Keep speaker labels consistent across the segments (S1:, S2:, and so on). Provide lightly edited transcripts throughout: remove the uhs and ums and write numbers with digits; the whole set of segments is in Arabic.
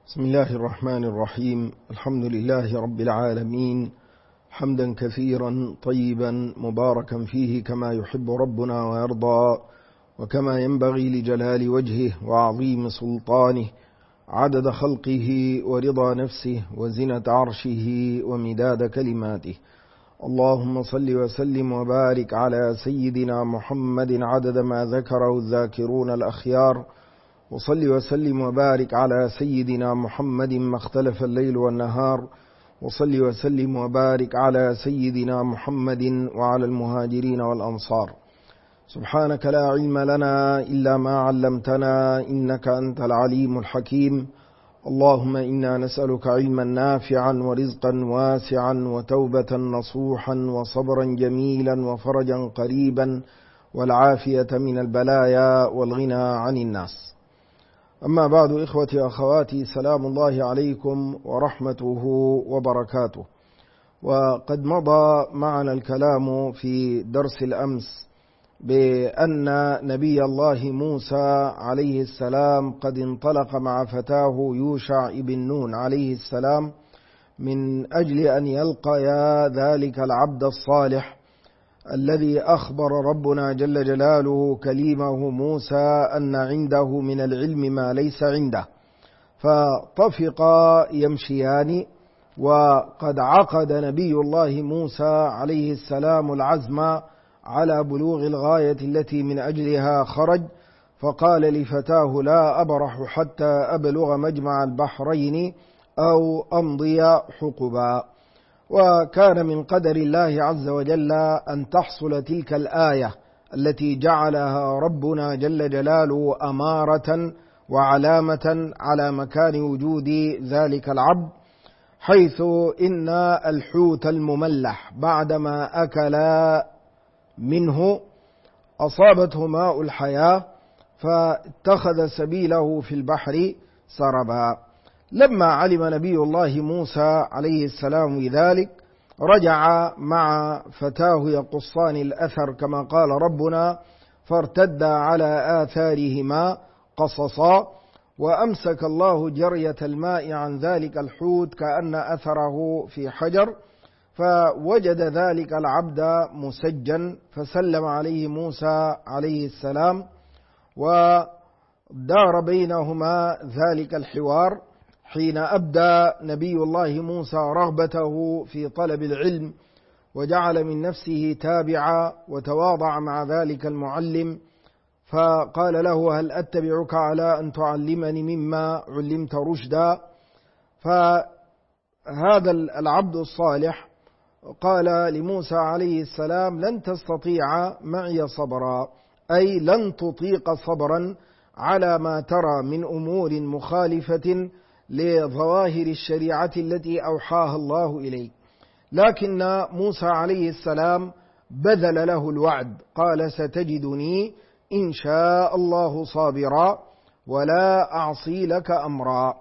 S1: بسم الله الرحمن الرحيم. الحمد لله رب العالمين، حمدا كثيرا طيبا مباركا فيه كما يحب ربنا ويرضى، وكما ينبغي لجلال وجهه وعظيم سلطانه، عدد خلقه ورضا نفسه وزنة عرشه ومداد كلماته. اللهم صل وسلم وبارك على سيدنا محمد عدد ما ذكره الذاكرون الأخيار، وصل وسلم وبارك على سيدنا محمد ما اختلف الليل والنهار، وصل وسلم وبارك على سيدنا محمد وعلى المهاجرين والأنصار. سبحانك لا علم لنا إلا ما علمتنا إنك أنت العليم الحكيم. اللهم إنا نسألك علما نافعا ورزقا واسعا وتوبة نصوحا وصبرا جميلا وفرجا قريبا والعافية من البلايا والغنى عن الناس. أما بعد، إخوتي أخواتي، سلام الله عليكم ورحمته وبركاته. وقد مضى معنا الكلام في درس الأمس بأن نبي الله موسى عليه السلام قد انطلق مع فتاه يوشع بن نون عليه السلام من أجل أن يلقيا ذلك العبد الصالح الذي أخبر ربنا جل جلاله كليمه موسى أن عنده من العلم ما ليس عنده، فطفقا يمشيان. وقد عقد نبي الله موسى عليه السلام العزم على بلوغ الغاية التي من أجلها خرج، فقال لفتاه: لا أبرح حتى أبلغ مجمع البحرين أو أمضي حقبا. وكان من قدر الله عز وجل أن تحصل تلك الآية التي جعلها ربنا جل جلاله أمارة وعلامة على مكان وجود ذلك العبد، حيث إن الحوت المملح بعدما أكل منه أصابته ماء الحياة فاتخذ سبيله في البحر سربا. لما علم نبي الله موسى عليه السلام ذلك رجع مع فتاه يقصان الأثر كما قال ربنا: فارتدا على آثارهما قصصا. وأمسك الله جرية الماء عن ذلك الحوت كأن أثره في حجر، فوجد ذلك العبد مسجن، فسلم عليه موسى عليه السلام، ودار بينهما ذلك الحوار حين أبدى نبي الله موسى رغبته في طلب العلم، وجعل من نفسه تابعا وتواضع مع ذلك المعلم، فقال له: هل أتبعك على أن تعلمني مما علمت رشدا؟ فهذا العبد الصالح قال لموسى عليه السلام: لن تستطيع معي صبرا، أي لن تطيق صبرا على ما ترى من أمور مخالفة لظواهر الشريعة التي أوحاها الله إليك. لكن موسى عليه السلام بذل له الوعد، قال: ستجدني إن شاء الله صابرا ولا أعصي لك أمرا.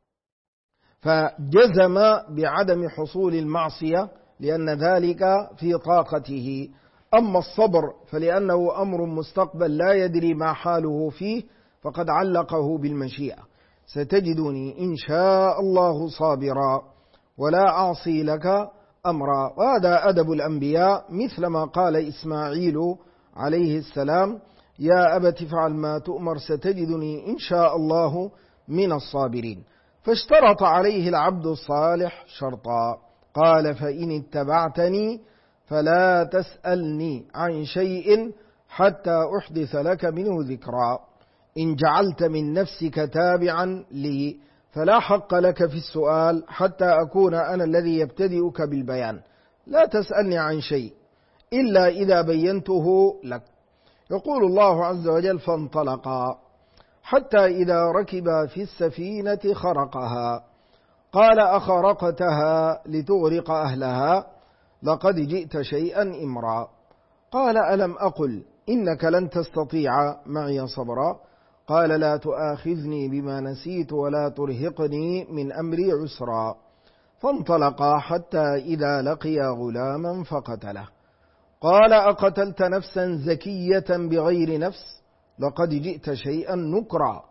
S1: فجزم بعدم حصول المعصية لأن ذلك في طاقته. أما الصبر فلأنه أمر مستقبل لا يدري ما حاله فيه، فقد علقه بالمشيئة: ستجدني إن شاء الله صابرا ولا أعصي لك أمرا. وهذا أدب الأنبياء، مثلما قال إسماعيل عليه السلام: يا أبت افعل ما تؤمر ستجدني إن شاء الله من الصابرين. فاشترط عليه العبد الصالح شرطا، قال: فإن اتبعتني فلا تسألني عن شيء حتى أحدث لك منه ذكرا. إن جعلت من نفسك تابعا لي فلا حق لك في السؤال حتى أكون أنا الذي يبتدئك بالبيان. لا تسألني عن شيء إلا إذا بينته لك. يقول الله عز وجل: فانطلقا حتى إذا ركبا في السفينة خرقها قال: أخرقتها لتغرق أهلها لقد جئت شيئا إمرا. قال: ألم أقل إنك لن تستطيع معي صبرا؟ قال: لا تؤاخذني بما نسيت ولا ترهقني من أمري عسرا. فانطلقا حتى إذا لقيا غلاما فقتله قال: أقتلت نفسا زكية بغير نفس لقد جئت شيئا نكرا.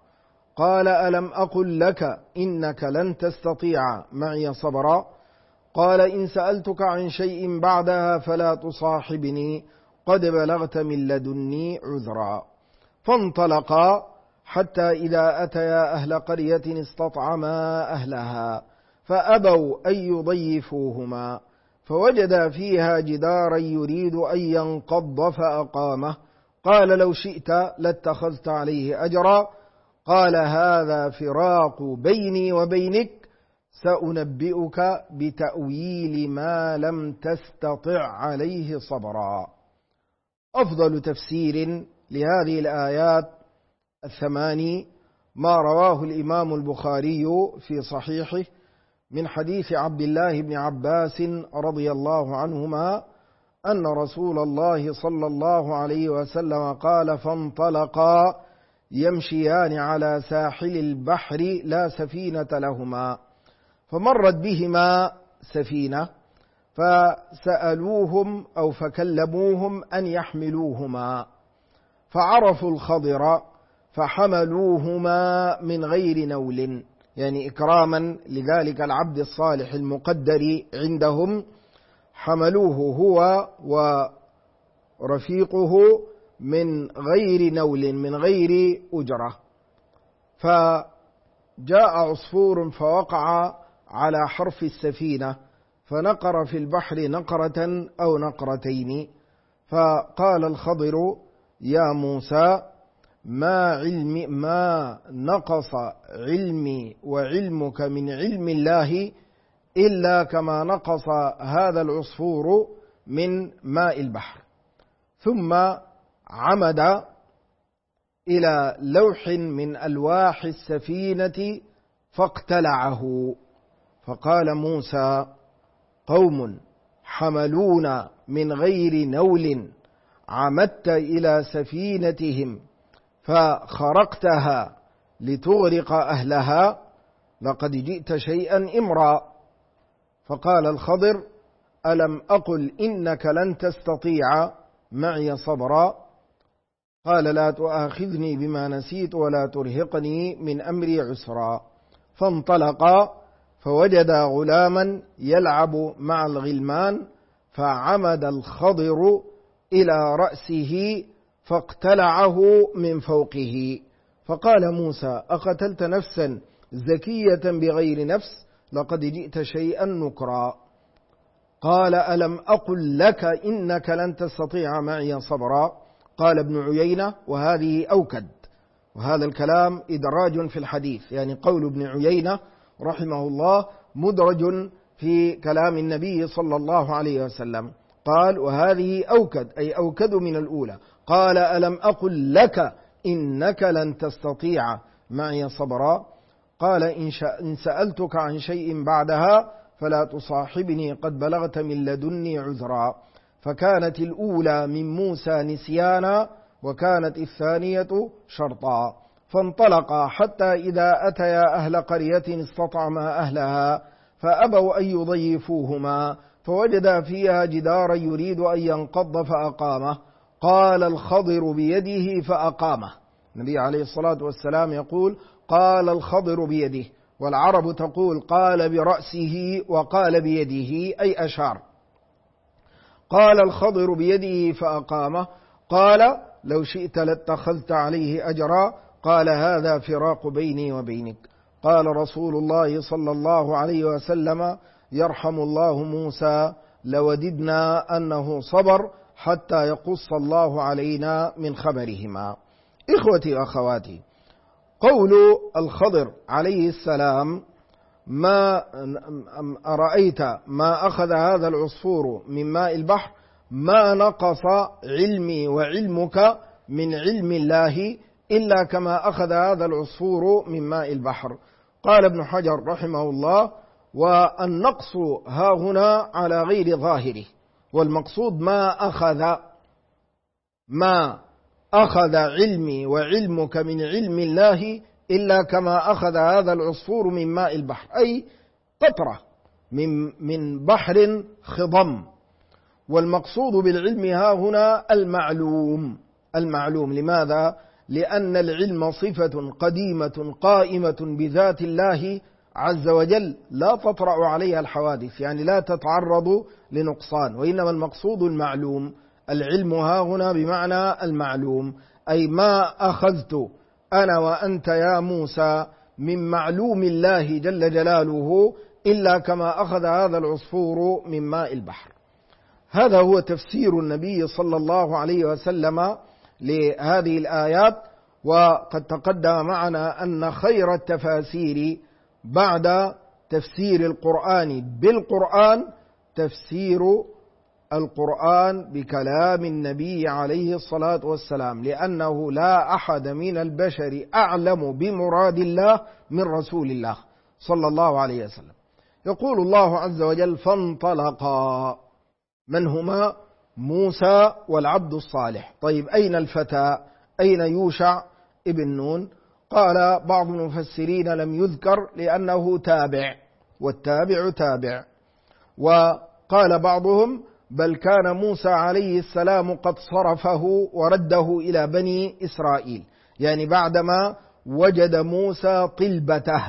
S1: قال ألم أقل لك إنك لن تستطيع معي صبرا قال إن سألتك عن شيء بعدها فلا تصاحبني قد بلغت من لدني عذرا. فانطلقا حتى إذا أتيا أهل قرية استطعما أهلها فأبوا أن يضيفوهما فوجدا فيها جدارا يريد أن ينقض فأقامه قال لو شئت لاتخذت عليه أجرا قال هذا فراق بيني وبينك سأنبئك بتأويل ما لم تستطع عليه صبرا. أفضل تفسير لهذه الآيات الثماني ما رواه الإمام البخاري في صحيحه من حديث عبد الله بن عباس رضي الله عنهما أن رسول الله صلى الله عليه وسلم قال فانطلقا يمشيان على ساحل البحر لا سفينة لهما فمرت بهما سفينة فسألوهم أو فكلموهم أن يحملوهما فعرفوا الخضر فحملوهما من غير نول، يعني إكراما لذلك العبد الصالح المقدر عندهم، حملوه هو ورفيقه من غير نول من غير أجرة. فجاء عصفور فوقع على حرف السفينة فنقر في البحر نقرة أو نقرتين فقال الخضر يا موسى ما نقص علمي وعلمك من علم الله إلا كما نقص هذا العصفور من ماء البحر. ثم عمد إلى لوح من ألواح السفينة فاقتلعه فقال موسى قوم حملونا من غير نول عمدت إلى سفينتهم فخرقتها لتغرق أهلها لقد جئت شيئا إمرا. فقال الخضر ألم أقل إنك لن تستطيع معي صبرا قال لا تؤاخذني بما نسيت ولا ترهقني من أمري عسرا. فانطلقا فوجدا غلاما يلعب مع الغلمان فعمد الخضر إلى رأسه فاقتلعه من فوقه فقال موسى أقتلت نفسا زكية بغير نفس لقد جئت شيئا نكرا. قال ألم أقل لك إنك لن تستطيع معي صبرا قال ابن عيينة وهذه أوكد، وهذا الكلام إدراج في الحديث، يعني قول ابن عيينة رحمه الله مدرج في كلام النبي صلى الله عليه وسلم. قال وهذه أوكد أي أوكد من الأولى. قال ألم أقل لك إنك لن تستطيع معي صبرا قال إن سألتك عن شيء بعدها فلا تصاحبني قد بلغت من لدني عذرا. فكانت الأولى من موسى نسيانا وكانت الثانية شرطا. فانطلقا حتى إذا أتيا أهل قرية استطعما أهلها فأبوا أن يضيفوهما فوجدا فيها جدارا يريد أن ينقض فأقامه قال الخضر بيده فأقامه. النبي عليه الصلاة والسلام يقول قال الخضر بيده، والعرب تقول قال برأسه وقال بيده أي أشار. قال الخضر بيده فأقامه قال لو شئت لاتخذت عليه أجرا قال هذا فراق بيني وبينك. قال رسول الله صلى الله عليه وسلم يرحم الله موسى لوددنا أنه صبر حتى يقص الله علينا من خبرهما. إخوتي وأخواتي، قول الخضر عليه السلام ما أرأيت ما أخذ هذا العصفور من ماء البحر ما نقص علمي وعلمك من علم الله إلا كما أخذ هذا العصفور من ماء البحر. قال ابن حجر رحمه الله والنقص ها هنا على غير ظاهره، والمقصود ما أخذ علمي وعلمك من علم الله إلا كما أخذ هذا العصفور من ماء البحر، أي قطرة من بحر خضم. والمقصود بالعلم ها هنا المعلوم. لماذا؟ لأن العلم صفة قديمة قائمة بذات الله عز وجل لا تطرأ عليها الحوادث، يعني لا تتعرض لنقصان، وإنما المقصود المعلوم. العلم ها هنا بمعنى المعلوم، أي ما أخذت أنا وأنت يا موسى من معلوم الله جل جلاله إلا كما أخذ هذا العصفور من ماء البحر. هذا هو تفسير النبي صلى الله عليه وسلم لهذه الآيات. وقد تقدم معنا أن خير التفاسير بعد تفسير القرآن بالقرآن تفسير القرآن بكلام النبي عليه الصلاة والسلام، لأنه لا أحد من البشر أعلم بمراد الله من رسول الله صلى الله عليه وسلم. يقول الله عز وجل: فانطلقا. من هما؟ موسى والعبد الصالح. طيب أين الفتى؟ أين يوشع ابن نون؟ قال بعض المفسرين لم يذكر لأنه تابع، والتابع تابع. وقال بعضهم بل كان موسى عليه السلام قد صرفه ورده إلى بني إسرائيل، يعني بعدما وجد موسى طلبته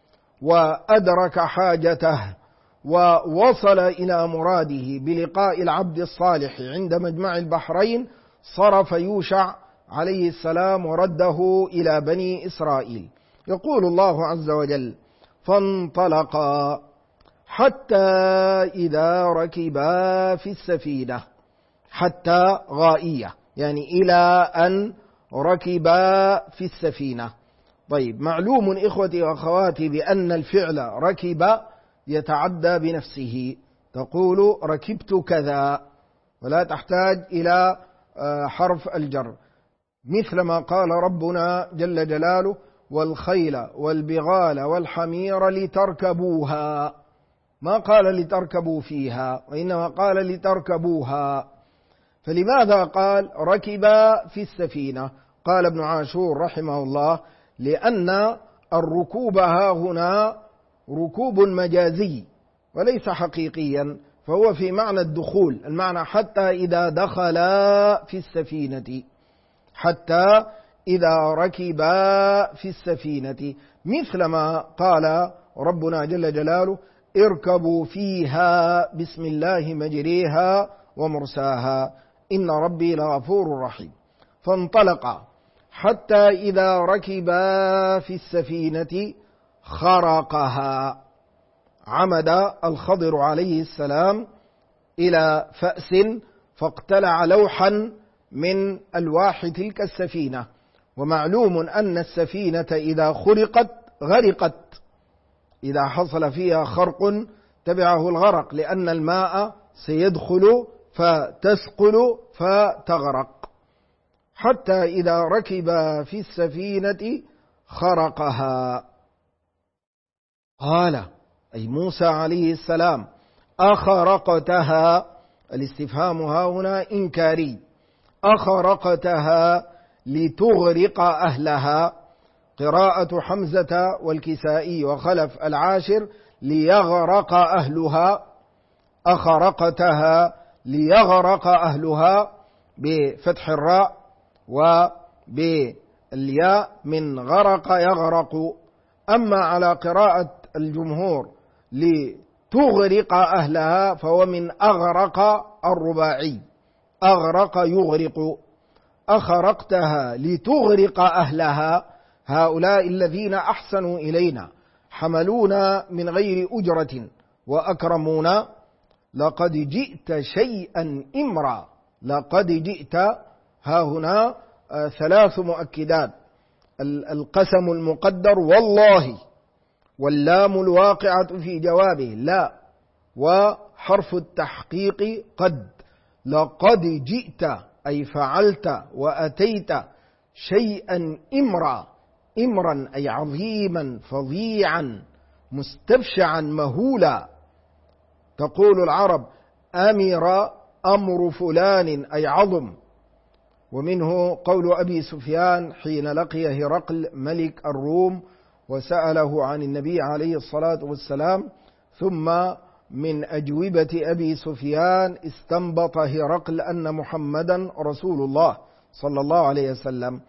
S1: وأدرك حاجته ووصل إلى مراده بلقاء العبد الصالح عند مجمع البحرين، صرف يوشع عليه السلام ورده إلى بني إسرائيل. يقول الله عز وجل: فانطلقا حتى إذا ركبا في السفينة. حتى غائية، يعني إلى أن ركبا في السفينة. طيب معلوم إخوتي وأخواتي بأن الفعل ركب يتعدى بنفسه، تقول ركبت كذا ولا تحتاج إلى حرف الجر، مثل ما قال ربنا جل جلاله: والخيل والبغال والحمير لتركبوها. ما قال لتركبوا فيها، وإنما قال لتركبوها. فلماذا قال ركب في السفينة؟ قال ابن عاشور رحمه الله: لأن الركوب ها هنا ركوب مجازي وليس حقيقيا، فهو في معنى الدخول، المعنى حتى إذا دخل في السفينة، حتى إذا ركبا في السفينة، مثل ما قال ربنا جل جلاله: اركبوا فيها بسم الله مجريها ومرساها إن ربي لغفور رحيم. فانطلقا حتى إذا ركبا في السفينة خرقها. عمد الخضر عليه السلام إلى فأس فاقتلع لوحا من ألواح تلك السفينة. ومعلوم أن السفينة إذا خرقت غرقت، إذا حصل فيها خرق تبعه الغرق، لأن الماء سيدخل فتثقل فتغرق. حتى إذا ركب في السفينة خرقها. قال أي موسى عليه السلام: أخرقتها. الاستفهام ها هنا إنكاري. أخرقتها لتغرق أهلها. قراءة حمزة والكسائي وخلف العاشر: ليغرق أهلها. أخرقتها ليغرق أهلها بفتح الراء وبالياء من غرق يغرق. أما على قراءة الجمهور لتغرق أهلها فهو من أغرق الرباعي، أغرق يغرق. أخرقتها لتغرق أهلها، هؤلاء الذين أحسنوا إلينا حملونا من غير أجرة وأكرمونا. لقد جئت شيئا إمرا. لقد جئت ها هنا ثلاث مؤكدات: القسم المقدر والله، واللام الواقعة في جوابه لا، وحرف التحقيق قد. لقد جئت أي فعلت وأتيت شيئا إمرا. إمرا أي عظيما فظيعا مستبشعا مهولا. تقول العرب: أمر أمر فلان أي عظم. ومنه قول أبي سفيان حين لقي هرقل ملك الروم وسأله عن النبي عليه الصلاة والسلام، ثم من أجوبة أبي سفيان استنبط هرقل أن محمدا رسول الله صلى الله عليه وسلم،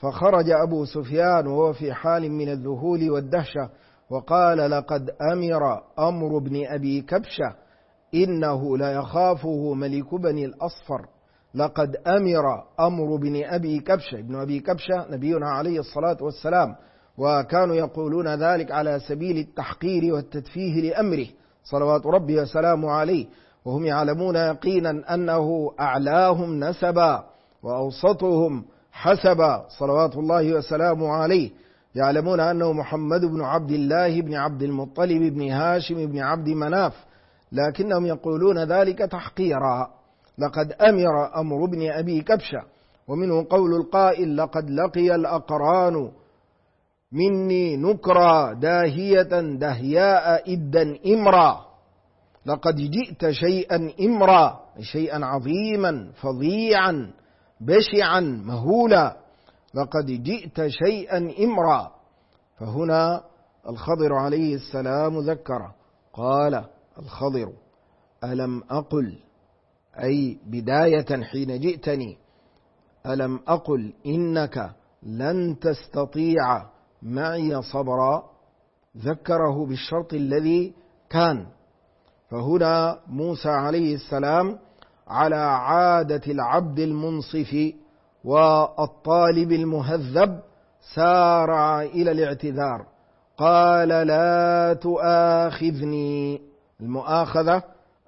S1: فخرج أبو سفيان وهو في حال من الذهول والدهشة وقال: لقد أمر أمر بن أبي كبشة إنه لا يخافه ملك بني الأصفر. لقد أمر أمر بن أبي كبشة. ابن أبي كبشة نبينا عليه الصلاة والسلام، وكانوا يقولون ذلك على سبيل التحقير والتدفيه لأمره صلوات ربي وسلامه عليه، وهم يعلمون يقينا أنه أعلاهم نسبا وأوسطهم حسبا صلوات الله وسلامه عليه. يعلمون أنه محمد بن عبد الله بن عبد المطلب بن هاشم بن عبد مناف، لكنهم يقولون ذلك تحقيرا. لقد أمر أمر بن أبي كبشة. ومنه قول القائل: لقد لقي الأقران مني نكرا داهية دهياء إدا إمرا. لقد جئت شيئا إمرا، شيئا عظيما فظيعا بشعا مهولا. لقد جئت شيئا إمرا. فهنا الخضر عليه السلام ذكره، قال الخضر: ألم أقل، أي بداية حين جئتني، ألم أقل إنك لن تستطيع معي صبرا. ذكره بالشرط الذي كان. فهنا موسى عليه السلام على عادة العبد المنصف والطالب المهذب سارع إلى الاعتذار، قال: لا تؤاخذني. المؤاخذة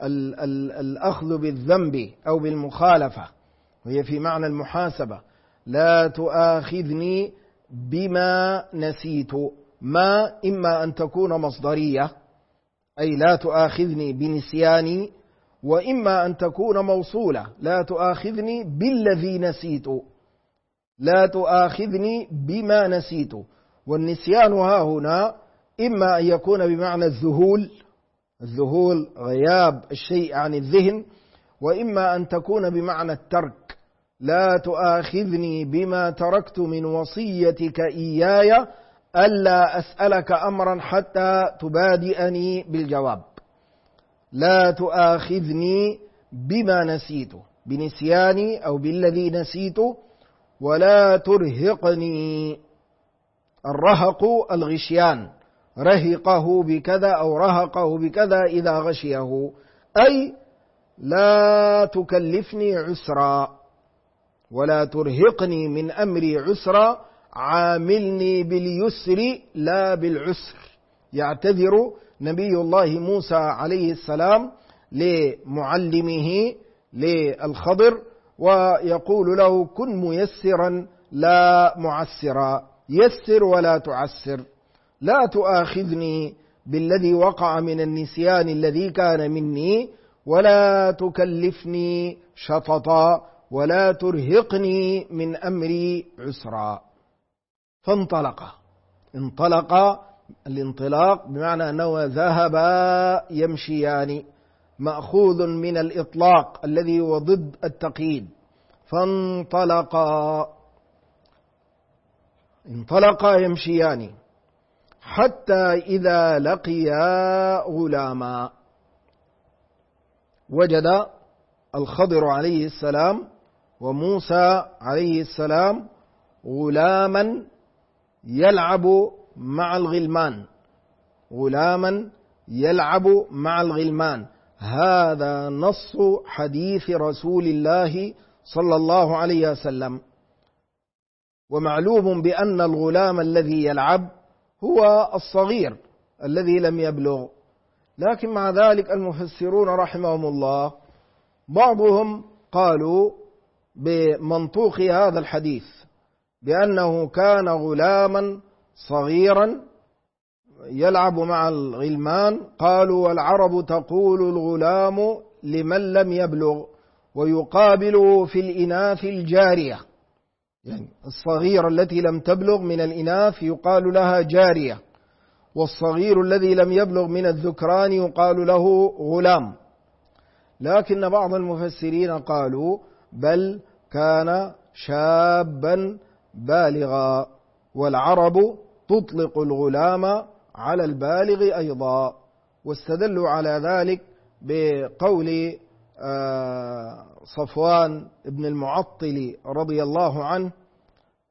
S1: الأخذ بالذنب أو بالمخالفة، وهي في معنى المحاسبة. لا تؤاخذني بما نسيت. ما إما أن تكون مصدرية، أي لا تؤاخذني بنسياني، وإما أن تكون موصولة: لا تؤاخذني بالذي نسيت، لا تؤاخذني بما نسيت. والنسيان ها هنا إما أن يكون بمعنى الذهول غياب الشيء عن الذهن، وإما أن تكون بمعنى الترك: لا تؤاخذني بما تركت من وصيتك إياي ألا أسألك أمرا حتى تبادئني بالجواب. لا تؤاخذني بما نسيت، بنسياني أو بالذي نسيت. ولا ترهقني. الرهق الغشيان، رهقه بكذا أو رهقه بكذا إذا غشيه، أي لا تكلفني عسرا. ولا ترهقني من أمري عسرا، عاملني باليسر لا بالعسر. يعتذر نبي الله موسى عليه السلام لمعلمه للخضر ويقول له: كن ميسرا لا معسرا، يسر ولا تعسر. لا تؤاخذني بالذي وقع من النسيان الذي كان مني، ولا تكلفني شططا، ولا ترهقني من أمري عسرا. انطلق. الانطلاق بمعنى أنه ذهبا يمشيان، مأخوذ من الإطلاق الذي هو ضد التقييد. انطلقا يمشيان حتى إذا لقيا غلاما. وجد الخضر عليه السلام وموسى عليه السلام غلاما يلعب مع الغلمان. هذا نص حديث رسول الله صلى الله عليه وسلم. ومعلوم بأن الغلام الذي يلعب هو الصغير الذي لم يبلغ. لكن مع ذلك المفسرون رحمهم الله بعضهم قالوا بمنطوق هذا الحديث بأنه كان غلاما صغيرا يلعب مع الغلمان. قالوا: والعرب تقول الغلام لمن لم يبلغ، ويقابله في الإناث الجارية، يعني الصغير التي لم تبلغ من الإناث يقال لها جارية، والصغير الذي لم يبلغ من الذكران يقال له غلام. لكن بعض المفسرين قالوا: بل كان شابا بالغا، والعرب تطلق الغلام على البالغ أيضا. واستدلوا على ذلك بقول صفوان بن المعطل رضي الله عنه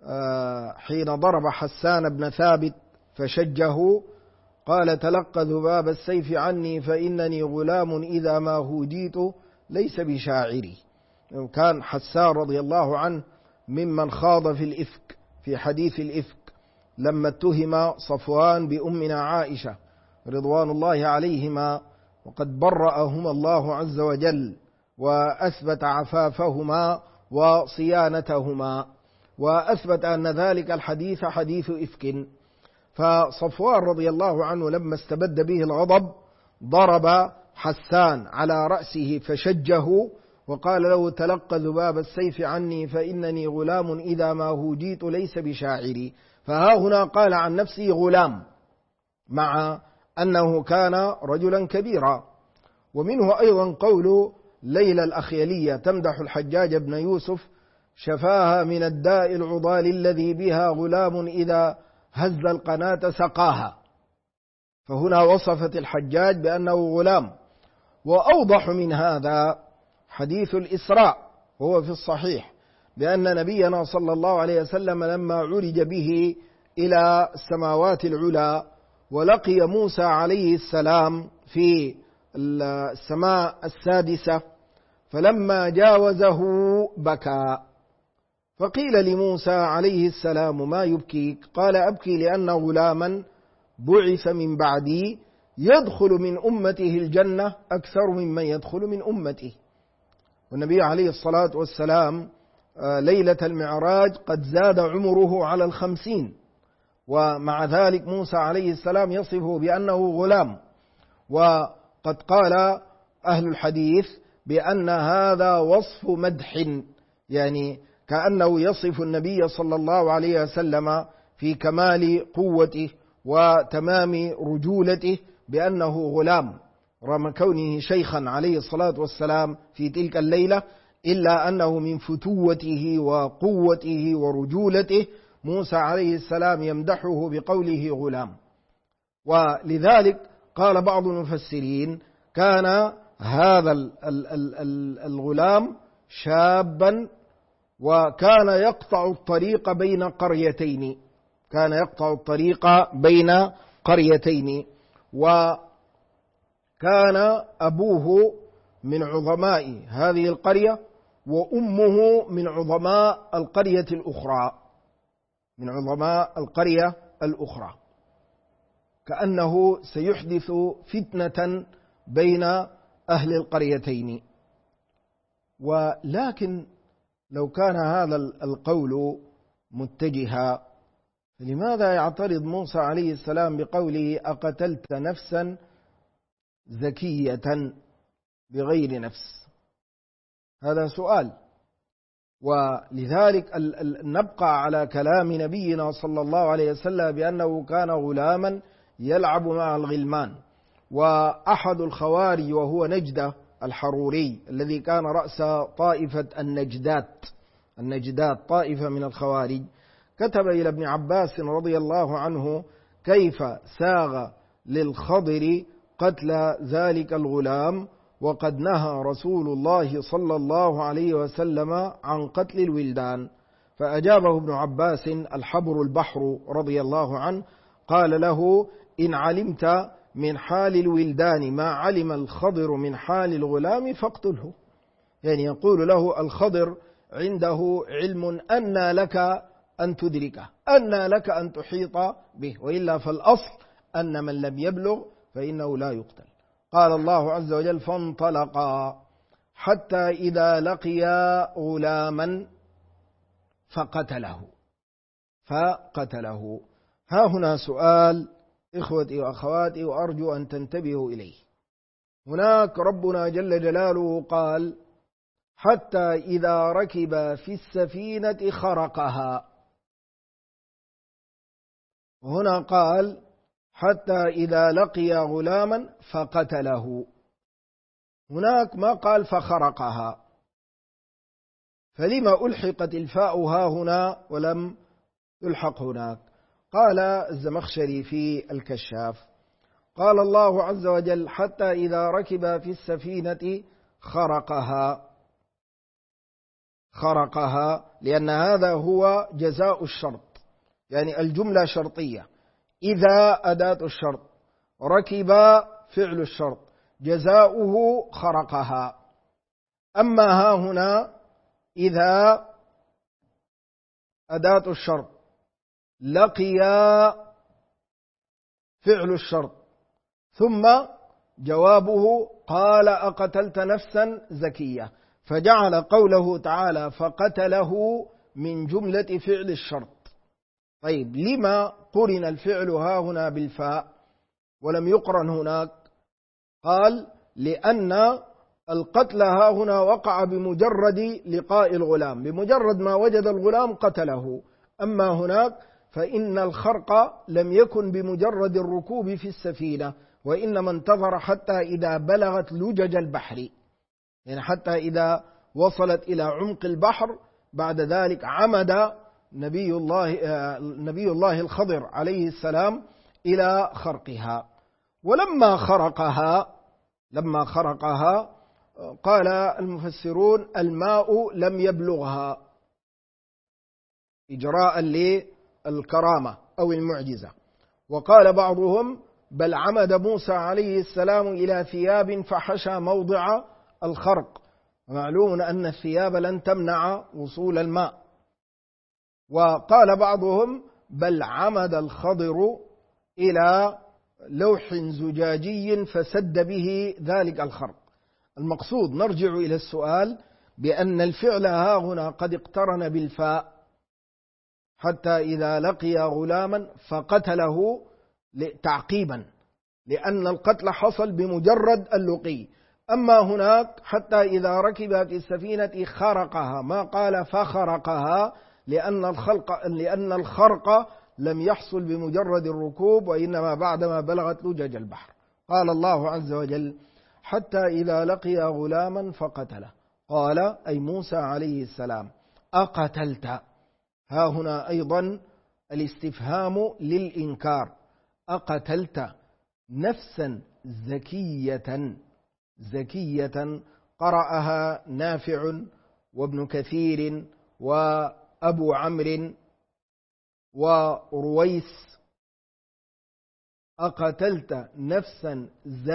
S1: حين ضرب حسان بن ثابت فشجه قال: تلقى ذباب السيف عني فإنني غلام إذا ما هوديت ليس بشاعري. كان حسان رضي الله عنه ممن خاض في الإفك، في حديث الإفك، لما اتهم صفوان بأمنا عائشة رضوان الله عليهما، وقد برأهما الله عز وجل وأثبت عفافهما وصيانتهما، وأثبت أن ذلك الحديث حديث إفك. فصفوان رضي الله عنه لما استبد به الغضب ضرب حسان على رأسه فشجه وقال له: تلقى ذباب السيف عني فإنني غلام إذا ما هوديت ليس بشاعري. فها هنا قال عن نفسه غلام، مع أنه كان رجلا كبيرا. ومنه أيضا قول ليلى الأخيلية تمدح الحجاج بن يوسف: شفاها من الداء العضال الذي بها غلام إذا هز القناة سقاها. فهنا وصفت الحجاج بأنه غلام. وأوضح من هذا حديث الإسراء، وهو في الصحيح، بأن نبينا صلى الله عليه وسلم لما عرج به إلى السماوات العلى ولقي موسى عليه السلام في السماء السادسة، فلما جاوزه بكى، فقيل لموسى عليه السلام: ما يبكيك؟ قال: أبكي لأن غلاما بعث من بعدي يدخل من أمته الجنة أكثر ممن يدخل من أمته. والنبي عليه الصلاة والسلام ليلة المعراج قد زاد عمره على 50، ومع ذلك موسى عليه السلام يصفه بأنه غلام. وقد قال أهل الحديث بأن هذا وصف مدح، يعني كأنه يصف النبي صلى الله عليه وسلم في كمال قوته وتمام رجولته بأنه غلام، رغم كونه شيخا عليه الصلاة والسلام في تلك الليلة، إلا أنه من فتوته وقوته ورجولته موسى عليه السلام يمدحه بقوله غلام. ولذلك قال بعض المفسرين: كان هذا الغلام شابا وكان يقطع الطريق بين قريتين، كان يقطع الطريق بين قريتين، وكان أبوه من عظماء هذه القرية وأمه من عظماء القرية الأخرى، من عظماء القرية الأخرى، كأنه سيحدث فتنة بين أهل القريتين. ولكن لو كان هذا القول متجها، لماذا يعترض موسى عليه السلام بقوله: أقتلت نفسا زكية بغير نفس؟ هذا سؤال. ولذلك نبقى على كلام نبينا صلى الله عليه وسلم بأنه كان غلاما يلعب مع الغلمان. وأحد الخوارج وهو نجدة الحروري الذي كان رأس طائفة النجدات طائفة من الخوارج، كتب إلى ابن عباس رضي الله عنه كيف ساغ للخضر قتل ذلك الغلام، وقد نهى رسول الله صلى الله عليه وسلم عن قتل الولدان. فأجابه ابن عباس الحبر البحر رضي الله عنه، قال له: إن علمت من حال الولدان ما علم الخضر من حال الغلام فاقتله. يعني يقول له الخضر عنده علم أن لك أن تدركه، أن لك أن تحيط به، وإلا فالأصل أن من لم يبلغ فإنه لا يقتل. قال الله عز وجل: فانطلقا حتى إذا لقيا غلاما فقتله. ها هنا سؤال إخوتي وأخواتي، وأرجو أن تنتبهوا إليه. هناك ربنا جل جلاله قال: حتى إذا ركب في السفينة خرقها، وهنا قال: حتى إذا لقي غلاما فقتله. هناك ما قال فخرقها، فلما ألحقت الفاء ها هنا ولم تلحق هناك؟ قال الزمخشري في الكشاف: قال الله عز وجل: حتى إذا ركب في السفينة خرقها، خرقها، لأن هذا هو جزاء الشرط، يعني الجملة شرطية، إذا أداة الشرط، ركب فعل الشرط، جزاؤه خرقها. أما ها هنا إذا أداة الشرط، لقي فعل الشرط، ثم جوابه قال أقتلت نفسا زكية، فجعل قوله تعالى فقتله من جملة فعل الشرط. طيب لما قرن الفعل ها هنا بالفاء ولم يقرن هناك؟ قال لأن القتل ها هنا وقع بمجرد لقاء الغلام، بمجرد ما وجد الغلام قتله. أما هناك فإن الخرق لم يكن بمجرد الركوب في السفينة، وإنما انتظر حتى إذا بلغت لجج البحر، يعني حتى إذا وصلت إلى عمق البحر. بعد ذلك عمد نبي الله الخضر عليه السلام إلى خرقها. ولما خرقها قال المفسرون الماء لم يبلغها إجراء للكرامة أو المعجزة. وقال بعضهم بل عمد موسى عليه السلام إلى ثياب فحشى موضع الخرق، ومعلوم أن الثياب لن تمنع وصول الماء. وقال بعضهم بل عمد الخضر إلى لوح زجاجي فسد به ذلك الخرق. المقصود نرجع إلى السؤال بأن الفعل ها هنا قد اقترن بالفاء، حتى إذا لقي غلاما فقتله تعقيبا، لأن القتل حصل بمجرد اللقي. أما هناك حتى إذا ركب في السفينة خرقها، ما قال فخرقها، لأن الخرق لم يحصل بمجرد الركوب، وإنما بعدما بلغت لجج البحر. قال الله عز وجل حتى إذا لقي غلاما فقتله، قال أي موسى عليه السلام أقتلت. ها هنا أيضا الاستفهام للإنكار، أقتلت نفسا زكية قرأها نافع وابن كثير وأبو عمرو ورويس، أقتلت نفسا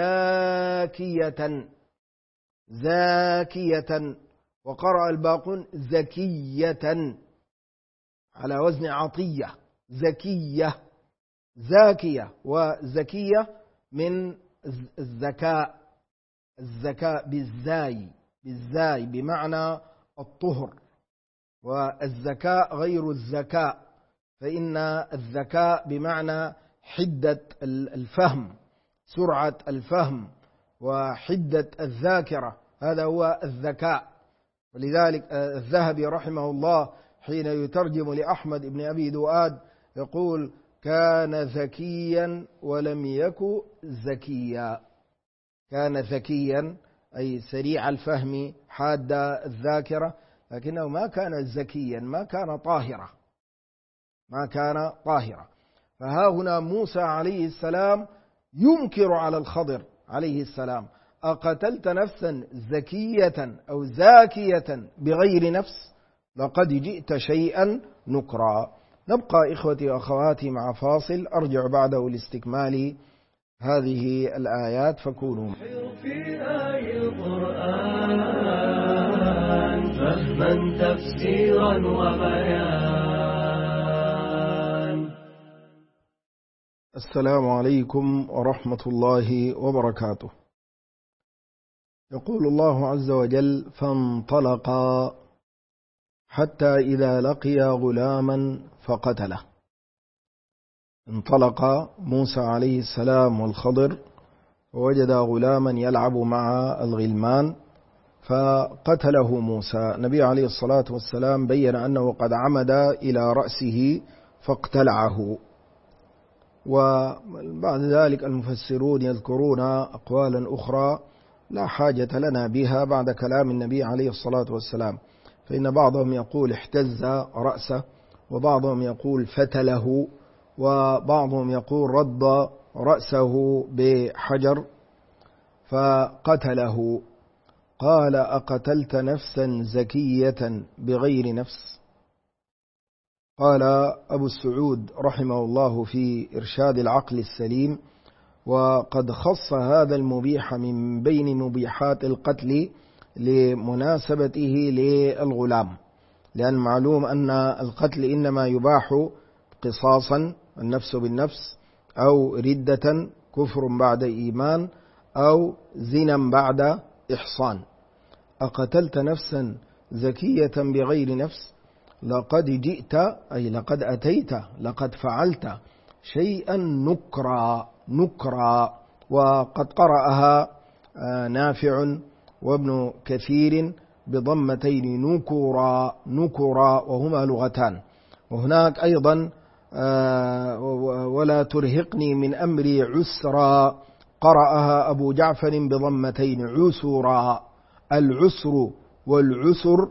S1: زاكية، وقرأ الباقون زكية على وزن عطية، زاكية وزكية من الزكاء بالزاي بمعنى الطهر، والزكاء غير الذكاء، فإن الذكاء بمعنى حدة الفهم، سرعة الفهم وحدة الذاكرة، هذا هو الذكاء. ولذلك الذهبي رحمه الله حين يترجم لأحمد بن أبي دؤاد يقول كان ذكيا ولم يك زكيا. كان ذكيا أي سريع الفهم حاد الذاكرة، لكنه ما كان زكيا، ما كان طاهرا. فها هنا موسى عليه السلام ينكر على الخضر عليه السلام، أقتلت نفسا زكية أو زاكية بغير نفس لقد جئت شيئا نكرا. نبقى إخوتي وأخواتي مع فاصل أرجع بعده لاستكمال هذه الآيات، فكونوا
S2: في آي القرآن فهما تفسيرا وبيان.
S1: السلام عليكم ورحمة الله وبركاته. يقول الله عز وجل فانطلقا حتى إذا لقي غلاما فقتله. انطلق موسى عليه السلام والخضر ووجد غلاما يلعب مع الغلمان فقتله موسى. النبي عليه الصلاة والسلام بين أنه قد عمد إلى رأسه فاقتلعه. وبعد ذلك المفسرون يذكرون أقوالا أخرى لا حاجة لنا بها بعد كلام النبي عليه الصلاة والسلام، فإن بعضهم يقول احتز رأسه، وبعضهم يقول فتله، وبعضهم يقول رد رأسه بحجر فقتله. قال أقتلت نفسا زكية بغير نفس؟ قال أبو السعود رحمه الله في إرشاد العقل السليم: وقد خص هذا المبيح من بين مبيحات القتل لمناسبته للغلام، لأن معلوم أن القتل إنما يباح قصاصا، النفس بالنفس، أو ردة كفر بعد إيمان، أو زنا بعد إحصان. أقتلت نفسا زكية بغير نفس؟ لقد جئت، أي لقد أتيت، لقد فعلت شيئا نكرا. وقد قرأها نافع وابن كثير بضمتين نكرا وهما لغتان. وهناك أيضا ولا ترهقني من أمري عسرا، قرأها أبو جعفر بضمتين عسرا. العسر والعسر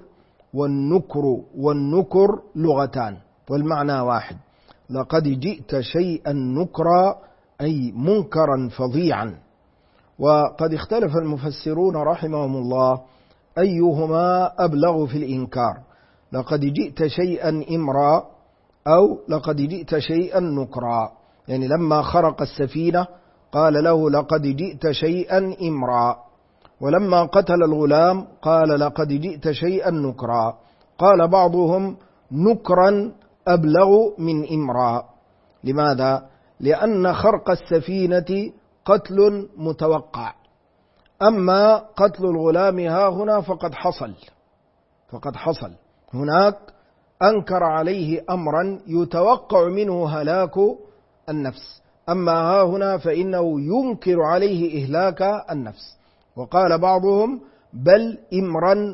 S1: والنكر لغتان والمعنى واحد. لقد جئت شيئا نكرا أي منكرا فظيعا. وقد اختلف المفسرون رحمهم الله أيهما أبلغ في الإنكار: لقد جئت شيئا إمرا أو لقد جئت شيئا نكرا. يعني لما خرق السفينة قال له لقد جئت شيئا إمرا، ولما قتل الغلام قال لقد جئت شيئا نكرا. قال بعضهم نكرا أبلغ من إمرا. لماذا؟ لأن خرق السفينة قتل متوقع، أما قتل الغلام ها هنا فقد حصل. هناك أنكر عليه أمرا يتوقع منه هلاك النفس، أما ها هنا فإنه ينكر عليه إهلاك النفس. وقال بعضهم بل إمرا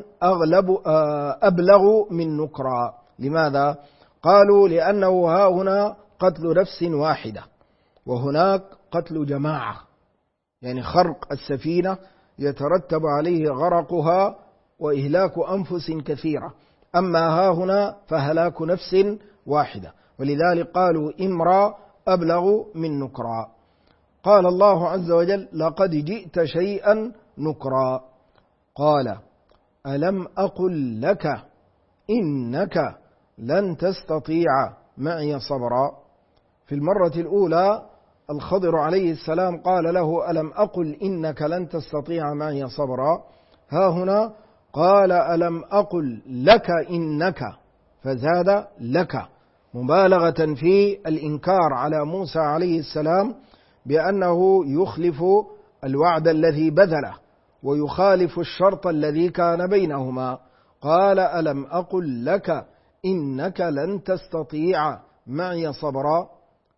S1: أبلغ من نكرا. لماذا؟ قالوا لأنه ها هنا قتل نفس واحدة وهناك قتل جماعة، يعني خرق السفينة يترتب عليه غرقها وإهلاك أنفس كثيرة، أما ها هنا فهلاك نفس واحدة، ولذلك قالوا إمرا أبلغ من نكرا. قال الله عز وجل لقد جئت شيئا نكرا. قال ألم أقل لك إنك لن تستطيع معي صبرا. في المرة الأولى الخضر عليه السلام قال له ألم أقل إنك لن تستطيع معي صبرا. ها هنا قال ألم أقل لك إنك، فزاد لك مبالغة في الإنكار على موسى عليه السلام بأنه يخلف الوعد الذي بذله ويخالف الشرط الذي كان بينهما. قال ألم أقل لك إنك لن تستطيع معي صبرا.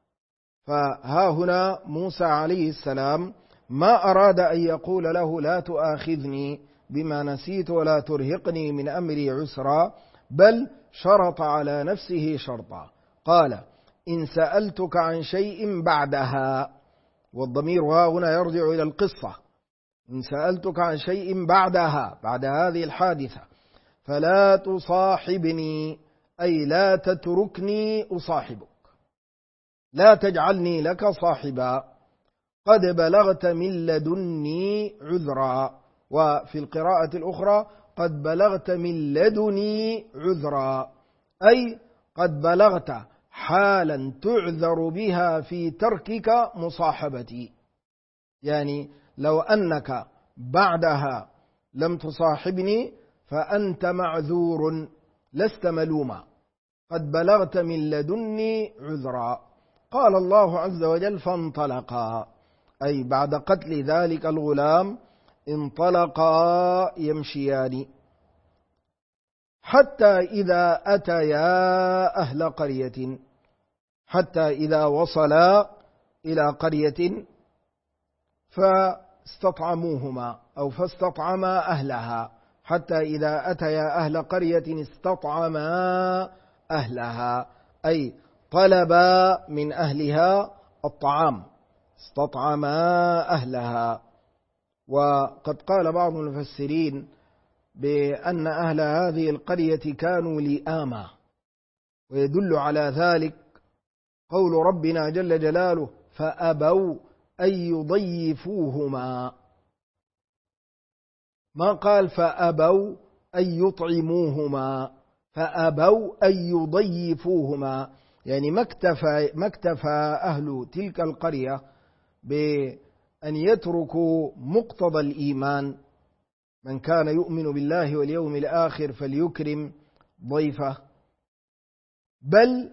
S1: فها هنا موسى عليه السلام ما أراد أن يقول له لا تؤاخذني بما نسيت ولا ترهقني من أمري عسرا، بل شرط على نفسه شرطا. قال إن سألتك عن شيء بعدها، والضمير ها هنا يرجع إلى القصة، إن سألتك عن شيء بعدها، بعد هذه الحادثة، فلا تصاحبني، أي لا تتركني أصاحبك، لا تجعلني لك صاحبا، قد بلغت من لدني عذرا. وفي القراءة الأخرى قد بلغت من لدني عذرا، أي قد بلغت حالا تعذر بها في تركك مصاحبتي. يعني لو أنك بعدها لم تصاحبني فأنت معذور لست ملوما، قد بلغت من لدني عذرا. قال الله عز وجل فانطلقا، أي بعد قتل ذلك الغلام انطلقا يمشيان حتى إذا أتيا أهل قرية، حتى إذا وصلا إلى قرية فاستطعموهما أو فاستطعما أهلها، حتى إذا أتيا أهل قرية استطعما أهلها، أي طلبا من أهلها الطعام، استطعما أهلها. وقد قال بعض المفسرين بأن أهل هذه القرية كانوا لئاما، ويدل على ذلك قول ربنا جل جلاله فأبوا أن يضيفوهما. ما قال فأبوا أن يطعموهما، فأبوا أن يضيفوهما، يعني ما اكتفى أهل تلك القرية بأن يتركوا مقتضى الإيمان، من كان يؤمن بالله واليوم الآخر فليكرم ضيفه، بل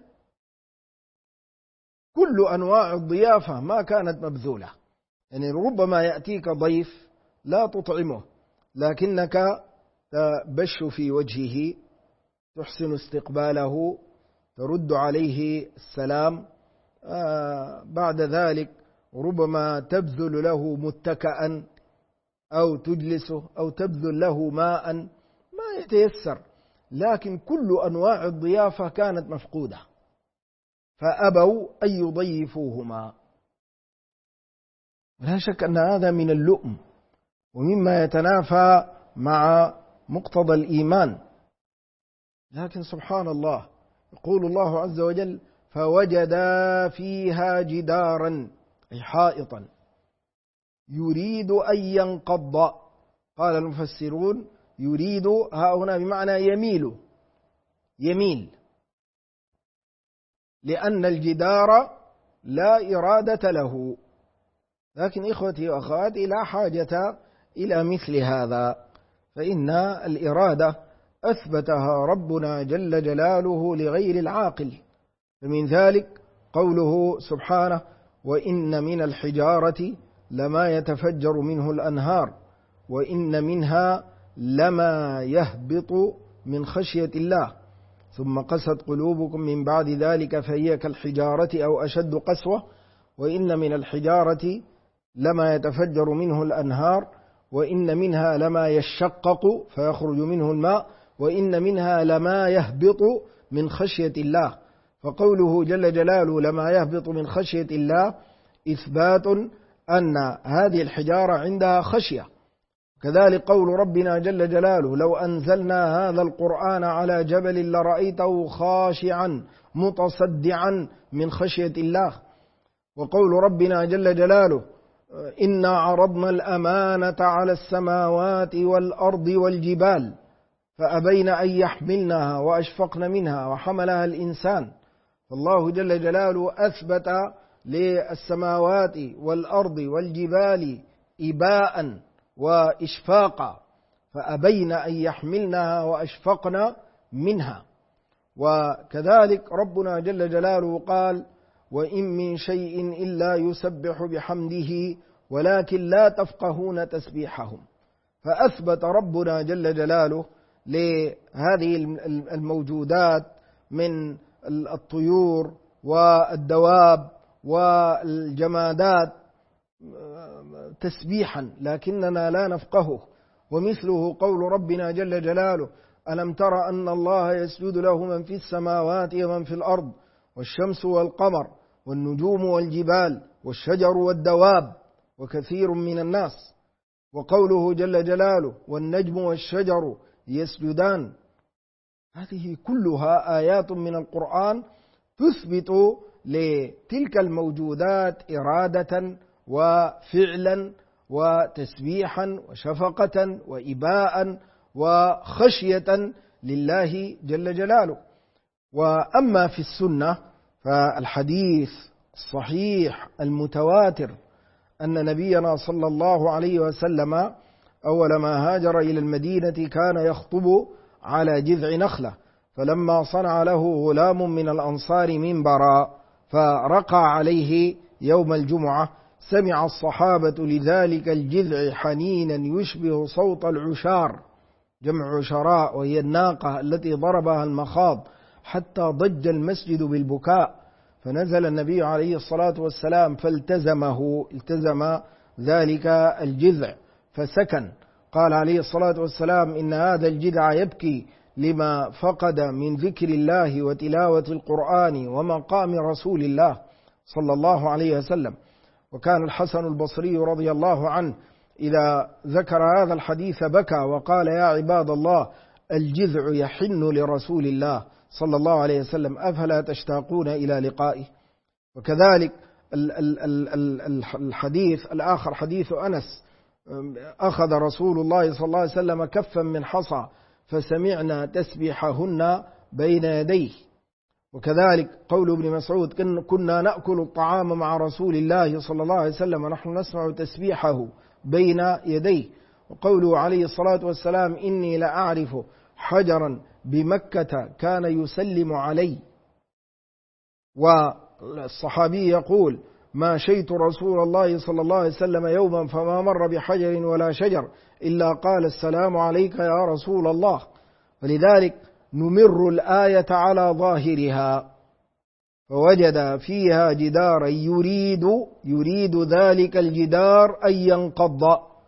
S1: كل أنواع الضيافة ما كانت مبذولة. يعني ربما يأتيك ضيف لا تطعمه، لكنك تبش في وجهه، تحسن استقباله، ترد عليه السلام، بعد ذلك ربما تبذل له متكئا أو تجلسه أو تبذل له ماء ما يتيسر، لكن كل أنواع الضيافة كانت مفقودة، فأبوا أن يضيفوهما. لا شك أن هذا من اللؤم ومما يتنافى مع مقتضى الإيمان، لكن سبحان الله يقول الله عز وجل فوجدا فيها جدارا أي حائطا يريد أن ينقض. قال المفسرون يريد ها هنا بمعنى يميل، لأن الجدار لا إرادة له. لكن إخوتي وأخواتي لا حاجة إلى مثل هذا، فإن الإرادة أثبتها ربنا جل جلاله لغير العاقل. فمن ذلك قوله سبحانه وإن من الحجارة لما يتفجر منه الأنهار وإن منها لما يهبط من خشية الله ثم قست قلوبكم من بعد ذلك فهي كالحجارة أو أشد قسوة وإن من الحجارة لما يتفجر منه الأنهار وإن منها لما يشقق فيخرج منه الماء وإن منها لما يهبط من خشية الله. فقوله جل جلاله لما يهبط من خشية الله إثبات أن هذه الحجارة عندها خشية. كذلك قول ربنا جل جلاله لو أنزلنا هذا القرآن على جبل لرأيته خاشعا متصدعا من خشية الله. وقول ربنا جل جلاله إنا عرضنا الأمانة على السماوات والأرض والجبال فأبين أن يحملنها وأشفقن منها وحملها الإنسان. فالله جل جلاله أثبت للسماوات والأرض والجبال إباء وإشفاقا فأبين أن يحملنها وأشفقن منها. وكذلك ربنا جل جلاله قال وإن من شيء إلا يسبح بحمده ولكن لا تفقهون تسبيحهم. فأثبت ربنا جل جلاله لهذه الموجودات من الطيور والدواب والجمادات تسبيحا لكننا لا نفقهه. ومثله قول ربنا جل جلاله ألم تر أن الله يسجد له من في السماوات ومن في الأرض والشمس والقمر والنجوم والجبال والشجر والدواب وكثير من الناس. وقوله جل جلاله والنجم والشجر يسجدان. هذه كلها آيات من القرآن تثبت لتلك الموجودات إرادة وفعلا وتسبيحا وشفقة وإباء وخشية لله جل جلاله. وأما في السنة فالحديث الصحيح المتواتر أن نبينا صلى الله عليه وسلم أول ما هاجر إلى المدينة كان يخطب على جذع نخلة فلما صنع له غلام من الأنصار منبرا فرقى عليه يوم الجمعة سمع الصحابة لذلك الجذع حنينا يشبه صوت العشار جمع عشراء وهي الناقة التي ضربها المخاض حتى ضج المسجد بالبكاء. فنزل النبي عليه الصلاة والسلام التزم ذلك الجذع فسكن. قال عليه الصلاة والسلام إن هذا الجذع يبكي لما فقد من ذكر الله وتلاوة القرآن ومقام رسول الله صلى الله عليه وسلم. وكان الحسن البصري رضي الله عنه إذا ذكر هذا الحديث بكى وقال يا عباد الله الجذع يحن لرسول الله صلى الله عليه وسلم أفلا تشتاقون إلى لقائه. وكذلك الحديث الآخر حديث أنس أخذ رسول الله صلى الله عليه وسلم كفا من حصى فسمعنا تسبيحهن بين يديه. وكذلك قول ابن مسعود كنا نأكل الطعام مع رسول الله صلى الله عليه وسلم ونحن نسمع تسبيحه بين يديه. وقوله عليه الصلاة والسلام إني لأعرف حجرا بمكة كان يسلم علي. والصحابي يقول ما شيت رسول الله صلى الله عليه وسلم يوما فما مر بحجر ولا شجر إلا قال السلام عليك يا رسول الله. ولذلك نمر الآية على ظاهرها فوجد فيها جدارا يريد ذلك الجدار أن ينقض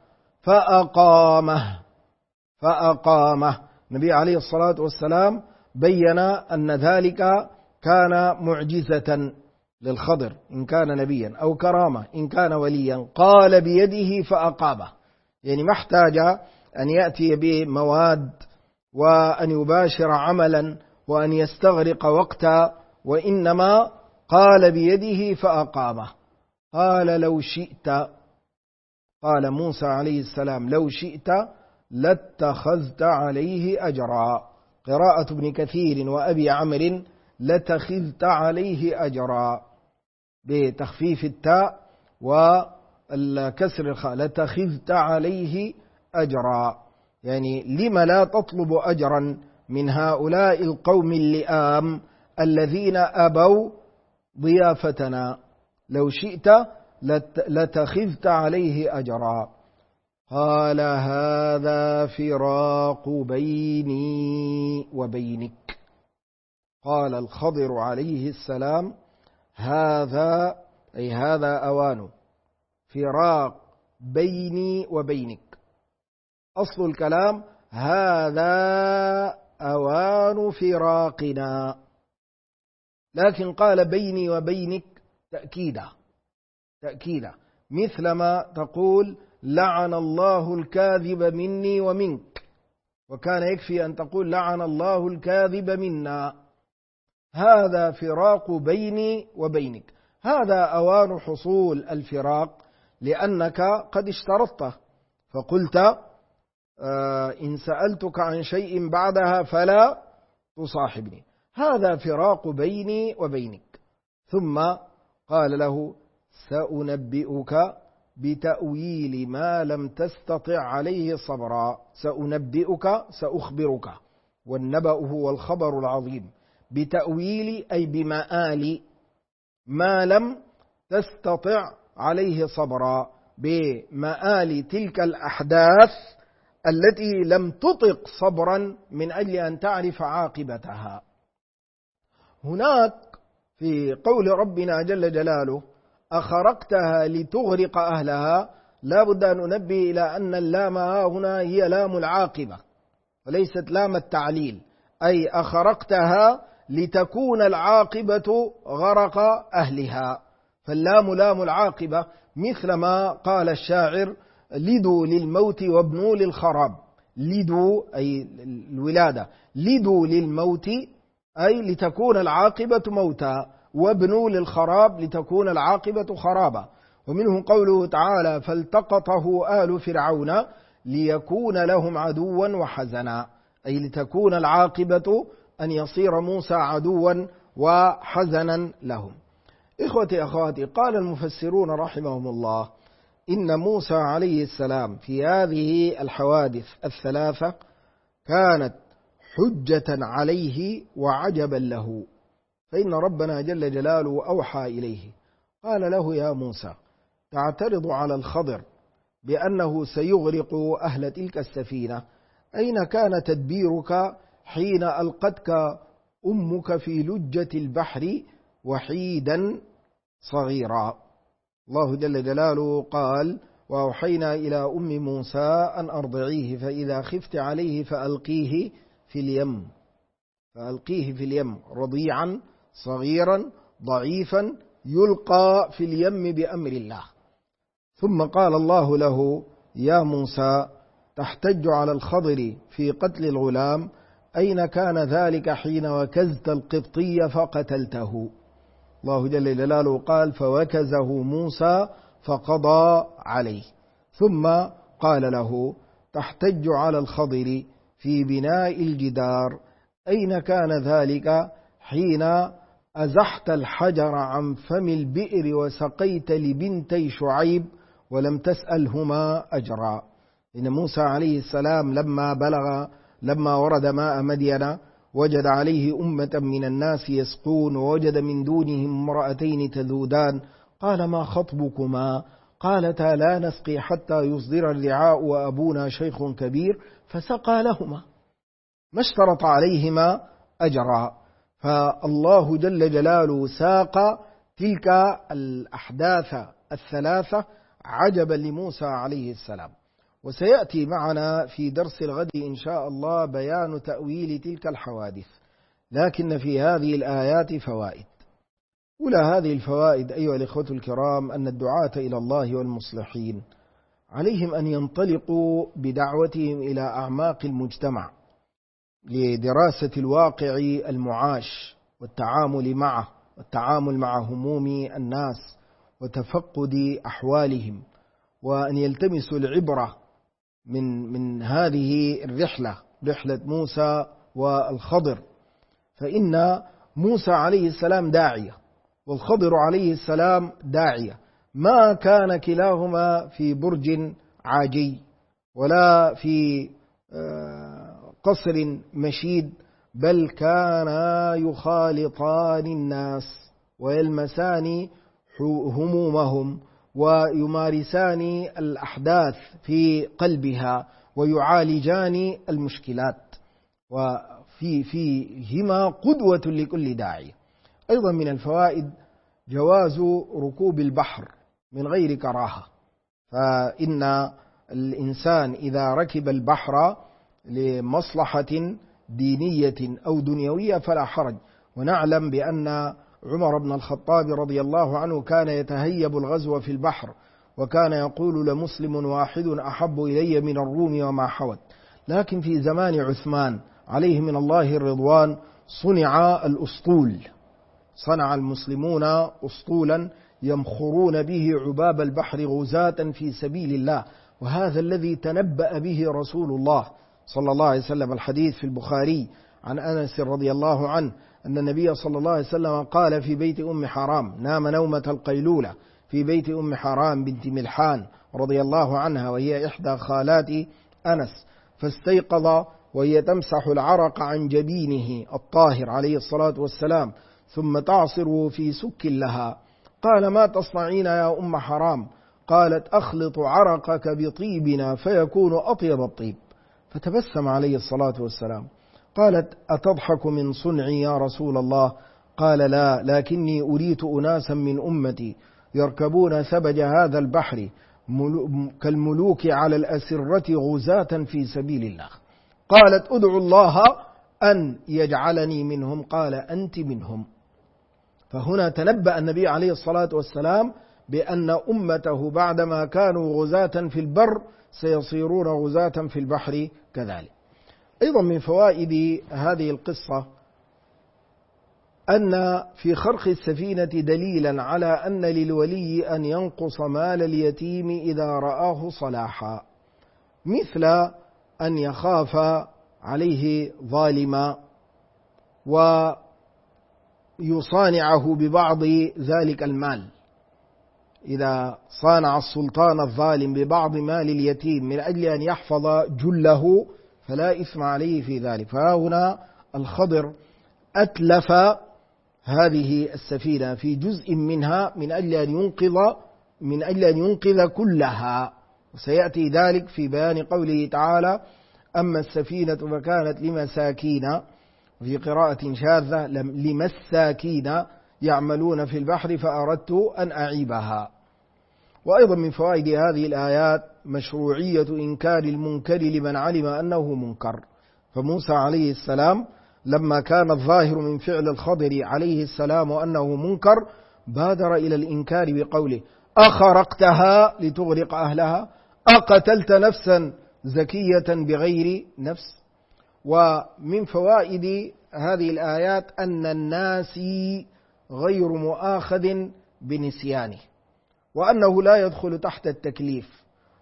S1: فأقامه. النبي عليه الصلاة والسلام بين أن ذلك كان معجزة للخضر إن كان نبيا أو كرامة إن كان وليا، قال بيده فأقامه، يعني ما احتاج أن يأتي بمواد وأن يباشر عملا وأن يستغرق وقتا، وإنما قال بيده فأقامه. قال لو شئت، قال موسى عليه السلام لو شئت لاتخذت عليه أجرا. قراءة ابن كثير وأبي عمرو لتخذت عليه أجرا بتخفيف التاء والكسر الخاء، لتخذت عليه أجرا، يعني لما لا تطلب أجرا من هؤلاء القوم اللئام الذين أبوا ضيافتنا، لو شئت لتخذت عليه أجرا. قال هذا فراق بيني وبينك. قال الخضر عليه السلام هذا أي هذا أوان فراق بيني وبينك. أصل الكلام هذا أوان فراقنا، لكن قال بيني وبينك تأكيدا مثلما تقول لعن الله الكاذب مني ومنك، وكان يكفي أن تقول لعن الله الكاذب منا. هذا فراق بيني وبينك، هذا أوان حصول الفراق، لأنك قد اشترطته فقلت إن سألتك عن شيء بعدها فلا تصاحبني، هذا فراق بيني وبينك. ثم قال له سأنبئك بتأويل ما لم تستطع عليه صبرا. سأنبئك سأخبرك، والنبأ هو الخبر العظيم، بتأويل أي بمآل ما لم تستطع عليه صبرا، بمآل تلك الأحداث التي لم تطق صبرا من أجل أن تعرف عاقبتها. هناك في قول ربنا جل جلاله أخرقتها لتغرق أهلها، لا بد أن ننبه إلى أن اللام هنا هي لام العاقبة وليست لام التعليل، أي أخرقتها لتكون العاقبة غرق أهلها، فاللام لام العاقبة، مثل ما قال الشاعر لدوا للموت وابنوا للخراب. لدوا أي الولادة، لدوا للموت أي لتكون العاقبة موتا، وابنوا للخراب لتكون العاقبة خرابا. ومنه قوله تعالى فالتقطه آل فرعون ليكون لهم عدوا وحزنا، أي لتكون العاقبة أن يصير موسى عدوا وحزنا لهم. إخوتي أخواتي، قال المفسرون رحمهم الله إن موسى عليه السلام في هذه الحوادث الثلاثة كانت حجة عليه وعجبا له، فإن ربنا جل جلاله أوحى إليه قال له يا موسى تعترض على الخضر بأنه سيغرق أهل تلك السفينة، أين كان تدبيرك حين ألقتك أمك في لجة البحر وحيدا صغيرا؟ الله جل جلاله قال وأوحينا إلى أم موسى أن أرضعيه فإذا خفت عليه فألقيه في اليم رضيعا صغيرا ضعيفا يلقى في اليم بأمر الله. ثم قال الله له يا موسى تحتج على الخضر في قتل الغلام، أين كان ذلك حين وكزت القبطي فقتلته؟ الله جل جلاله قال فوكزه موسى فقضى عليه. ثم قال له: تحتج على الخضر في بناء الجدار، أين كان ذلك حين أزحت الحجر عن فم البئر وسقيت لبنتي شعيب ولم تسألهما أجرا. إن موسى عليه السلام لما ورد ماء مدين وجد عليه أمة من الناس يسقون، ووجد من دونهم امرأتين تذودان، قال: ما خطبكما؟ قالتا: لا نسقي حتى يصدر الرعاء وأبونا شيخ كبير، فسقى لهما، ما اشترط عليهما أجرا. فالله جل جلاله ساق تلك الأحداث الثلاثة عجبا لموسى عليه السلام. وسيأتي معنا في درس الغد إن شاء الله بيان تأويل تلك الحوادث، لكن في هذه الآيات فوائد. أولى هذه الفوائد أيها الإخوة الكرام أن الدعاة إلى الله والمصلحين عليهم أن ينطلقوا بدعوتهم إلى أعماق المجتمع لدراسة الواقع المعاش والتعامل مع هموم الناس وتفقد أحوالهم، وأن يلتمسوا العبرة من هذه الرحلة، رحلة موسى والخضر. فإن موسى عليه السلام داعية والخضر عليه السلام داعية، ما كان كلاهما في برج عاجي ولا في قصر مشيد، بل كانا يخالطان الناس ويلمسان همومهم ويمارسان الأحداث في قلبها ويعالجان المشكلات، وفيهما قدوة لكل داعية. أيضا من الفوائد جواز ركوب البحر من غير كراهة، فإن الإنسان إذا ركب البحر لمصلحة دينية أو دنيوية فلا حرج. ونعلم بأن عمر بن الخطاب رضي الله عنه كان يتهيب الغزو في البحر، وكان يقول: لمسلم واحد أحب إلي من الروم وما حوت. لكن في زمان عثمان عليه من الله الرضوان صنع الأسطول، صنع المسلمون أسطولا يمخرون به عباب البحر غزاة في سبيل الله، وهذا الذي تنبأ به رسول الله صلى الله عليه وسلم. الحديث في البخاري عن أنس رضي الله عنه أن النبي صلى الله عليه وسلم قال في بيت أم حرام، نام نومة القيلولة في بيت أم حرام بنت ملحان رضي الله عنها، وهي إحدى خالات أنس، فاستيقظ وهي تمسح العرق عن جبينه الطاهر عليه الصلاة والسلام، ثم تعصر في سك لها. قال: ما تصنعين يا أم حرام؟ قالت: أخلط عرقك بطيبنا فيكون أطيب الطيب. فتبسم عليه الصلاة والسلام. قالت: أتضحك من صنعي يا رسول الله؟ قال: لا، لكني أريت أناسا من أمتي يركبون ثبج هذا البحر كالملوك على الأسرة غزاة في سبيل الله. قالت: أدعو الله أن يجعلني منهم. قال: أنت منهم. فهنا تنبأ النبي عليه الصلاة والسلام بأن أمته بعدما كانوا غزاة في البر سيصيرون غزاة في البحر كذلك. أيضا من فوائد هذه القصة أن في خرق السفينة دليلا على أن للولي أن ينقص مال اليتيم إذا رآه صلاحا، مثل أن يخاف عليه ظالما ويصانعه ببعض ذلك المال. إذا صانع السلطان الظالم ببعض مال اليتيم من أجل أن يحفظ جله فلا إثم عليه في ذلك. فهنا الخضر أتلف هذه السفينة في جزء منها من أجل أن ينقذ كلها، وسيأتي ذلك في بيان قوله تعالى: أما السفينة فكانت لمساكين، في قراءة شاذة لمساكين يعملون في البحر فأردت أن أعيبها. وأيضا من فوائد هذه الآيات مشروعية إنكار المنكر لمن علم أنه منكر. فموسى عليه السلام لما كان الظاهر من فعل الخضر عليه السلام أنه منكر بادر إلى الإنكار بقوله: أخرقتها لتغرق أهلها؟ أقتلت نفسا زكية بغير نفس؟ ومن فوائد هذه الآيات أن الناسي غير مؤاخذ بنسيانه، وأنه لا يدخل تحت التكليف،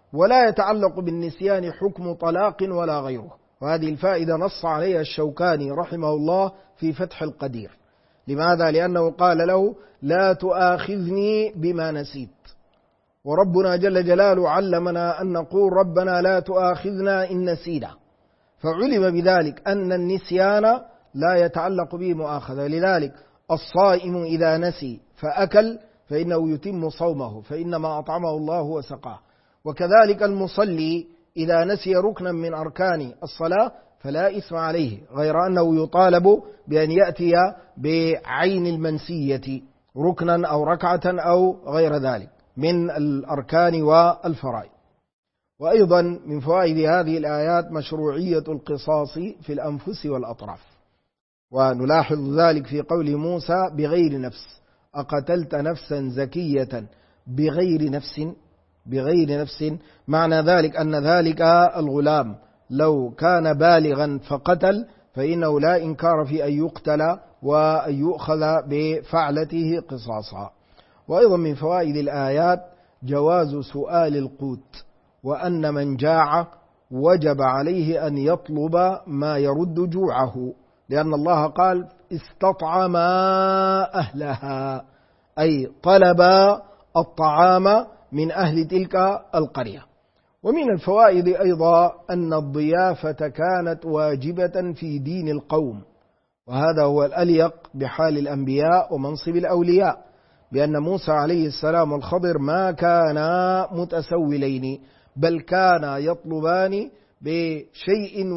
S1: ولا يتعلق بالنسيان حكم طلاق ولا غيره. وهذه الفائدة نص عليها الشوكاني رحمه الله في فتح القدير. لماذا؟ لأنه قال له لا تؤاخذني بما نسيت، وربنا جل جلاله علمنا أن نقول ربنا لا تؤاخذنا إن نسينا، فعلم بذلك أن النسيان لا يتعلق به مؤاخذة. لذلك الصائم إذا نسي فأكل فإنه يتم صومه، فإنما أطعمه الله وسقاه. وكذلك المصلي إذا نسي ركنا من أركان الصلاة فلا إثم عليه، غير أنه يطالب بأن يأتي بعين المنسية ركنا أو ركعة أو غير ذلك من الأركان والفرائض. وأيضا من فوائد هذه الآيات مشروعية القصاص في الأنفس والأطراف، ونلاحظ ذلك في قول موسى بغير نفس، أقتلت نفسا زكية بغير نفس، معنى ذلك أن ذلك الغلام لو كان بالغا فقتل فإنه لا إنكار في أن يقتل وأن يؤخذ بفعلته قصاصا. وأيضا من فوائد الآيات جواز سؤال القوت، وأن من جاع وجب عليه أن يطلب ما يرد جوعه، لأن الله قال استطعما أهلها، أي طلب الطعام من أهل تلك القرية. ومن الفوائد أيضا أن الضيافة كانت واجبة في دين القوم، وهذا هو الأليق بحال الأنبياء ومنصب الأولياء، بأن موسى عليه السلام والخضر ما كانا متسولين، بل كانا يطلبان بشيء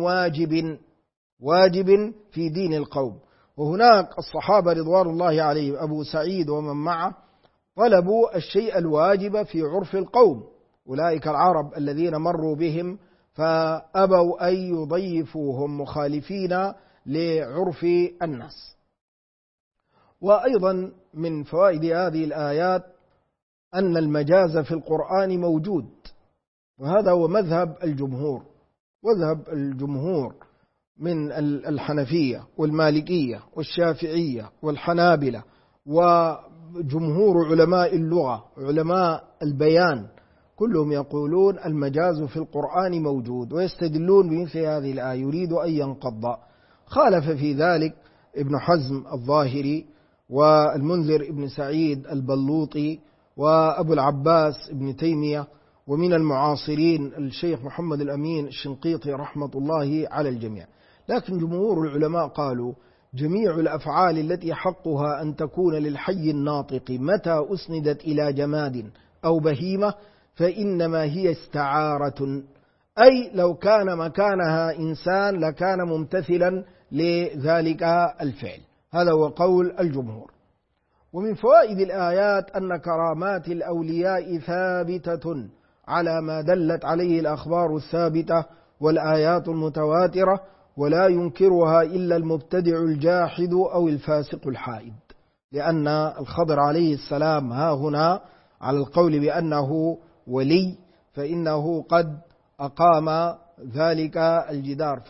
S1: واجب في دين القوم. وهناك الصحابة رضوان الله عليهم أبو سعيد ومن معه طلبوا الشيء الواجب في عرف القوم، أولئك العرب الذين مروا بهم فأبوا أن يضيفوهم مخالفين لعرف الناس. وأيضا من فوائد هذه الآيات أن المجاز في القرآن موجود، وهذا هو مذهب الجمهور، وذهب الجمهور من الحنفية والمالكية والشافعية والحنابلة وجمهور علماء اللغة علماء البيان، كلهم يقولون المجاز في القرآن موجود، ويستدلون بمثل هذه الآية يريد أن ينقض. خالف في ذلك ابن حزم الظاهري والمنذر ابن سعيد البلوطي وأبو العباس ابن تيمية، ومن المعاصرين الشيخ محمد الأمين الشنقيطي رحمة الله على الجميع. لكن جمهور العلماء قالوا جميع الأفعال التي حقها أن تكون للحي الناطق متى أسندت إلى جماد أو بهيمة فإنما هي استعارة، أي لو كان مكانها إنسان لكان ممتثلا لذلك الفعل. هذا هو قول الجمهور. ومن فوائد الآيات أن كرامات الأولياء ثابتة على ما دلت عليه الأخبار الثابتة والآيات المتواترة، ولا ينكرها إلا المبتدع الجاحد أو الفاسق الحائد، لأن الخضر عليه السلام ها هنا على القول بأنه ولي فإنه قد أقام ذلك الجدار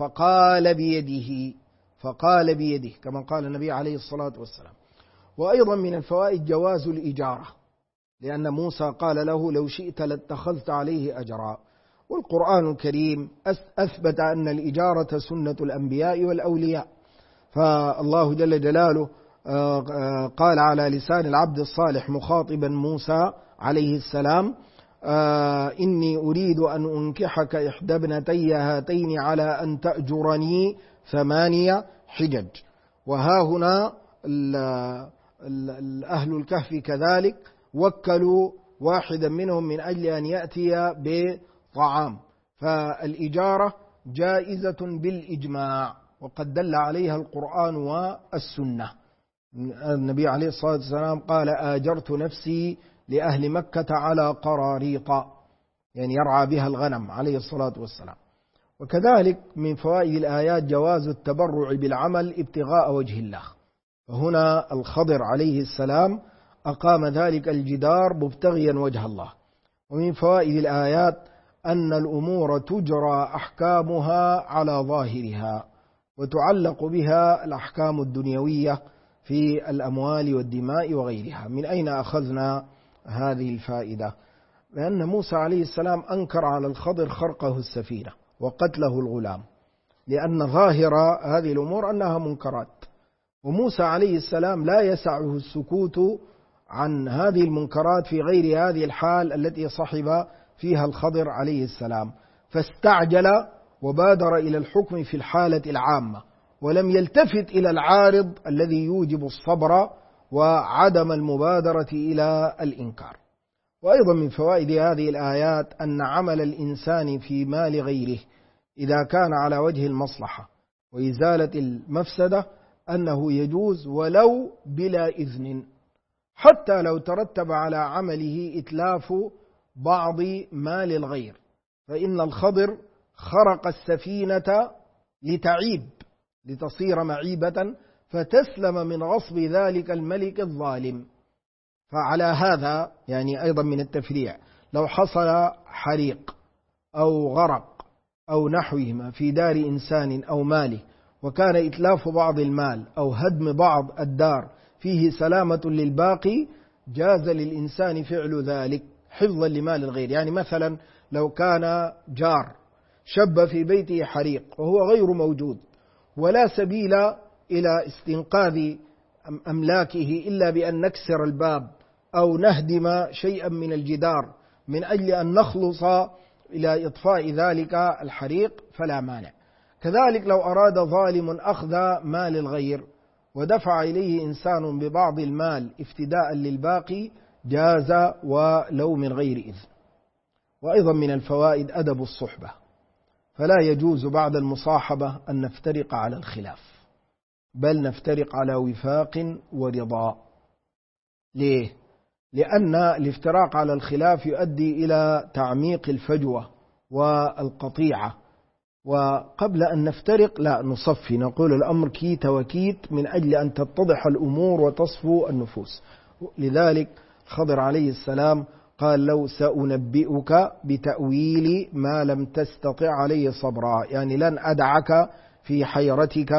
S1: فقال بيده كما قال النبي عليه الصلاة والسلام. وأيضا من الفوائد جواز الإجارة، لأن موسى قال له لو شئت لاتخذت عليه أجرا، والقرآن الكريم أثبت أن الإجارة سنة الأنبياء والأولياء، فالله جل جلاله قال على لسان العبد الصالح مخاطبا موسى عليه السلام إني أريد أن أنكحك إحدى ابنتي هاتين على أن تأجرني 8 حجج. وها هنا أهل الكهف كذلك وكلوا واحدا منهم من أجل أن يأتي بطعام، فالإجارة جائزة بالإجماع، وقد دل عليها القرآن والسنة. النبي عليه الصلاة والسلام قال آجرت نفسي لأهل مكة على قراريط، يعني يرعى بها الغنم عليه الصلاة والسلام. وكذلك من فوائد الآيات جواز التبرع بالعمل ابتغاء وجه الله، فهنا الخضر عليه السلام أقام ذلك الجدار مبتغيا وجه الله. ومن فوائد الآيات أن الأمور تجرى أحكامها على ظاهرها، وتعلق بها الأحكام الدنيوية في الأموال والدماء وغيرها. من أين أخذنا هذه الفائدة؟ لأن موسى عليه السلام أنكر على الخضر خرقه السفينة وقتله الغلام، لأن ظاهر هذه الأمور أنها منكرات، وموسى عليه السلام لا يسعه السكوت عن هذه المنكرات في غير هذه الحال التي صحب فيها الخضر عليه السلام، فاستعجل وبادر إلى الحكم في الحالة العامة، ولم يلتفت إلى العارض الذي يوجب الصبر وعدم المبادرة إلى الإنكار. وأيضا من فوائد هذه الآيات أن عمل الإنسان في مال غيره إذا كان على وجه المصلحة وإزالة المفسدة أنه يجوز ولو بلا إذن، حتى لو ترتب على عمله إتلاف بعض مال الغير، فإن الخضر خرق السفينة لتعيب، لتصير معيبة فتسلم من غصب ذلك الملك الظالم. فعلى هذا يعني أيضا من التفريع، لو حصل حريق أو غرق أو نحوهما في دار إنسان أو ماله، وكان إتلاف بعض المال أو هدم بعض الدار فيه سلامة للباقي، جاز للإنسان فعل ذلك حفظا لمال الغير. يعني مثلا لو كان جار شب في بيته حريق وهو غير موجود، ولا سبيل إلى استنقاذ أملاكه إلا بأن نكسر الباب أو نهدم شيئا من الجدار من أجل أن نخلص إلى إطفاء ذلك الحريق فلا مانع. كذلك لو أراد ظالم أخذ مال الغير ودفع إليه إنسان ببعض المال افتداء للباقي جاز ولو من غير إذن. وأيضا من الفوائد أدب الصحبة، فلا يجوز بعد المصاحبة أن نفترق على الخلاف، بل نفترق على وفاق ورضا. ليه؟ لأن الافتراق على الخلاف يؤدي إلى تعميق الفجوة والقطيعة، وقبل أن نفترق لا نصفي، نقول الأمر كيت وكيت من أجل أن تتضح الأمور وتصفو النفوس. لذلك الخضر عليه السلام قال لو سأنبئك بتأويل ما لم تستطع عليه صبرا، يعني لن أدعك في حيرتك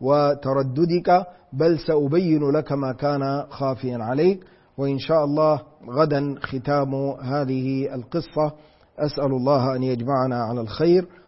S1: وترددك، بل سأبين لك ما كان خافيا عليك. وإن شاء الله غدا ختام هذه القصة. أسأل الله أن يجمعنا على الخير،